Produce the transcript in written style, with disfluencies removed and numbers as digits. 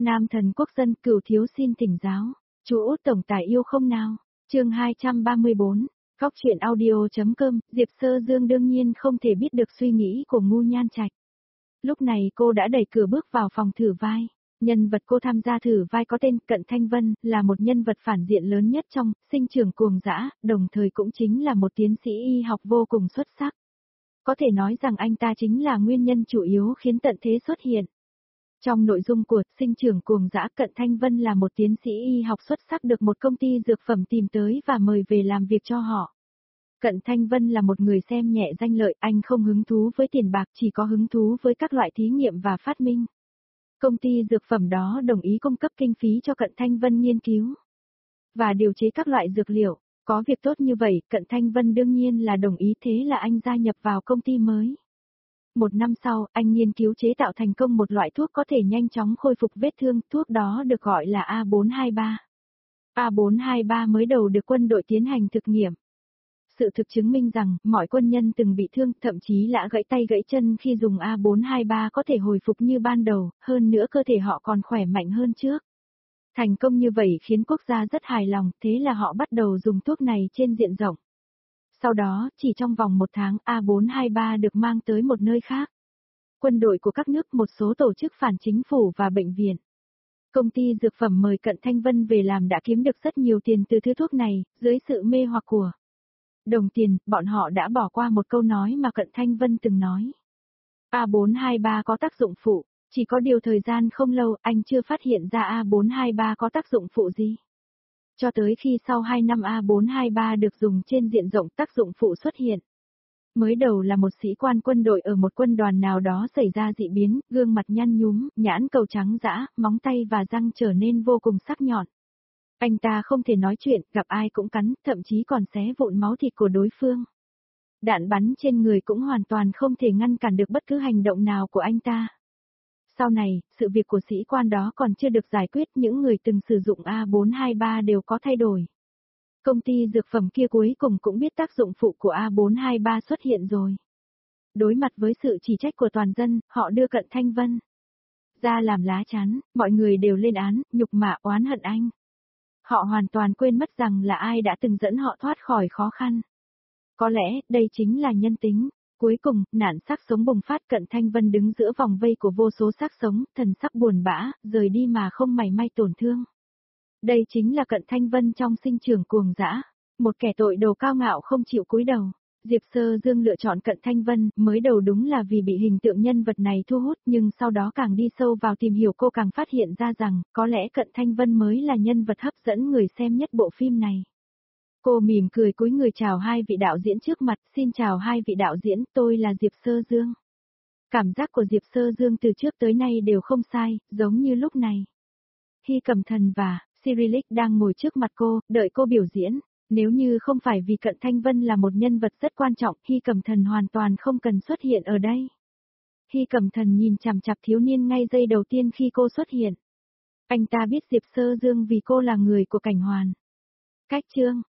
Nam thần quốc dân Cửu thiếu xin thỉnh giáo. Chú Út tổng tài yêu không nào? Chương 234. Góc truyện audio.com. Diệp Sơ Dương đương nhiên không thể biết được suy nghĩ của Ngu Nhan Trạch. Lúc này cô đã đẩy cửa bước vào phòng thử vai. Nhân vật cô tham gia thử vai có tên Cận Thanh Vân, là một nhân vật phản diện lớn nhất trong Sinh trưởng cuồng dã, đồng thời cũng chính là một tiến sĩ y học vô cùng xuất sắc. Có thể nói rằng anh ta chính là nguyên nhân chủ yếu khiến tận thế xuất hiện. Trong nội dung của Sinh trưởng cuồng dã, Cận Thanh Vân là một tiến sĩ y học xuất sắc được một công ty dược phẩm tìm tới và mời về làm việc cho họ. Cận Thanh Vân là một người xem nhẹ danh lợi, anh không hứng thú với tiền bạc, chỉ có hứng thú với các loại thí nghiệm và phát minh. Công ty dược phẩm đó đồng ý cung cấp kinh phí cho Cận Thanh Vân nghiên cứu và điều chế các loại dược liệu. Có việc tốt như vậy, Cận Thanh Vân đương nhiên là đồng ý, thế là anh gia nhập vào công ty mới. Một năm sau, anh nghiên cứu chế tạo thành công một loại thuốc có thể nhanh chóng khôi phục vết thương, thuốc đó được gọi là A423. A423 mới đầu được quân đội tiến hành thực nghiệm. Sự thực chứng minh rằng, mọi quân nhân từng bị thương, thậm chí là gãy tay gãy chân khi dùng A423 có thể hồi phục như ban đầu, hơn nữa cơ thể họ còn khỏe mạnh hơn trước. Thành công như vậy khiến quốc gia rất hài lòng, thế là họ bắt đầu dùng thuốc này trên diện rộng. Sau đó, chỉ trong vòng một tháng, A423 được mang tới một nơi khác. Quân đội của các nước, một số tổ chức phản chính phủ và bệnh viện. Công ty dược phẩm mời Cận Thanh Vân về làm đã kiếm được rất nhiều tiền từ thứ thuốc này, dưới sự mê hoặc của đồng tiền, bọn họ đã bỏ qua một câu nói mà Cận Thanh Vân từng nói. A423 có tác dụng phụ, chỉ có điều thời gian không lâu, anh chưa phát hiện ra A423 có tác dụng phụ gì. Cho tới khi sau 2 năm A423 được dùng trên diện rộng, tác dụng phụ xuất hiện. Mới đầu là một sĩ quan quân đội ở một quân đoàn nào đó xảy ra dị biến, gương mặt nhăn nhúm, nhãn cầu trắng dã, móng tay và răng trở nên vô cùng sắc nhọn. Anh ta không thể nói chuyện, gặp ai cũng cắn, thậm chí còn xé vụn máu thịt của đối phương. Đạn bắn trên người cũng hoàn toàn không thể ngăn cản được bất cứ hành động nào của anh ta. Sau này, sự việc của sĩ quan đó còn chưa được giải quyết, những người từng sử dụng A423 đều có thay đổi. Công ty dược phẩm kia cuối cùng cũng biết tác dụng phụ của A423 xuất hiện rồi. Đối mặt với sự chỉ trách của toàn dân, họ đưa Cận Thanh Vân ra làm lá chắn, mọi người đều lên án, nhục mạ, oán hận anh. Họ hoàn toàn quên mất rằng là ai đã từng dẫn họ thoát khỏi khó khăn. Có lẽ, đây chính là nhân tính. Cuối cùng, nạn xác sống bùng phát, Cận Thanh Vân đứng giữa vòng vây của vô số xác sống, thần sắc buồn bã, rời đi mà không mảy may tổn thương. Đây chính là Cận Thanh Vân trong Sinh trưởng cuồng dã, một kẻ tội đồ cao ngạo không chịu cúi đầu. Diệp Sơ Dương lựa chọn Cận Thanh Vân, mới đầu đúng là vì bị hình tượng nhân vật này thu hút, nhưng sau đó càng đi sâu vào tìm hiểu cô càng phát hiện ra rằng, có lẽ Cận Thanh Vân mới là nhân vật hấp dẫn người xem nhất bộ phim này. Cô mỉm cười cúi người chào hai vị đạo diễn trước mặt, xin chào hai vị đạo diễn, tôi là Diệp Sơ Dương. Cảm giác của Diệp Sơ Dương từ trước tới nay đều không sai, giống như lúc này. Hy Cẩm Thần và Cyrillic đang ngồi trước mặt cô, đợi cô biểu diễn. Nếu như không phải vì Cận Thanh Vân là một nhân vật rất quan trọng, Hy Cẩm Thần hoàn toàn không cần xuất hiện ở đây. Hy Cẩm Thần nhìn chằm chằm thiếu niên ngay giây đầu tiên khi cô xuất hiện. Anh ta biết Diệp Sơ Dương vì cô là người của Cảnh Hoàn. Cách chương